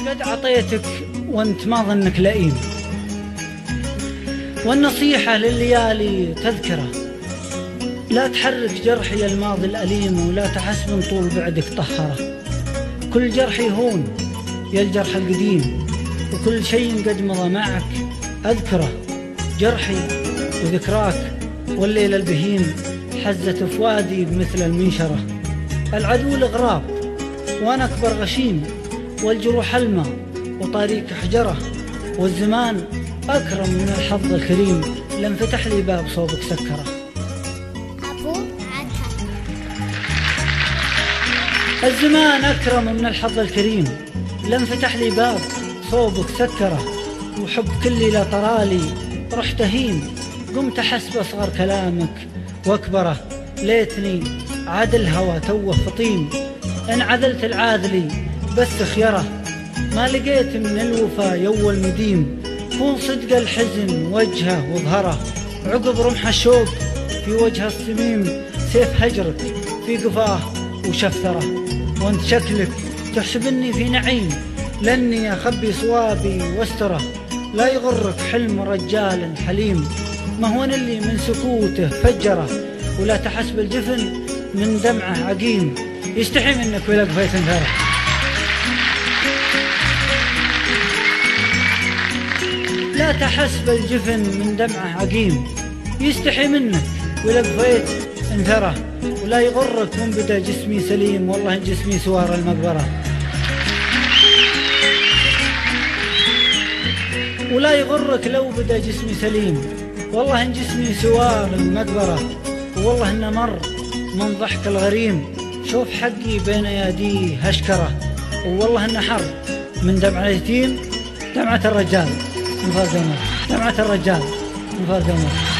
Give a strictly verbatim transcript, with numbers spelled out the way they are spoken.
قد عطيتك وانت ما ظنك لئيم، والنصيحة لليالي تذكره، لا تحرك جرحي الماضي الأليم، ولا تحسبن طول بعدك طهره. كل جرح يهون يا الجرح القديم، وكل شيء قد مضى معك أذكره. جرحي وذكراك والليل البهيم، حزت فؤادي بمثل المنشرة. العدو الغراب وأنا أكبر غشيم، والجروح الماء وطريق حجرة. والزمان أكرم من الحظ الكريم، لم فتح لي باب صوبك سكره. أبو عطا. الزمان أكرم من الحظ الكريم، لم فتح لي باب صوبك سكره. وحب كلي لا طرالي رحت هين، قمت أحس بأصغر كلامك وأكبره. ليتني عاد الهوى توه فطيم، إن عذلت العاذلي بس خيره. ما لقيت من الوفا يو المديم، كون صدق الحزن وجهه وظهره. عقب رمح الشوق في وجه الصميم، سيف هجرك في قفاه وشفثره. وانت شكلك تحسبني في نعيم، لاني اخبي صوابي واستره. لا يغرك حلم رجال حليم، ما هو اللي من سكوته فجره. ولا تحسب الجفن من دمعه عقيم، يستحي منك ولا قفيت انثره. لا تحسب الجفن من دمعه عقيم، يستحي منك ولا قفيت انثره. ولا يغرك من بدا جسمي سليم، والله جسمي سوار المقبره. ولا يغرك لو بدا جسمي سليم، والله ان جسمي سوار المقبره. والله انه مر من ضحك الغريم، شوف حقي بين اياديه هشكره. والله انه حر من دمع اليتيم، دمعة الرجال من فار قمر، دمعة الرجال من فار قمر.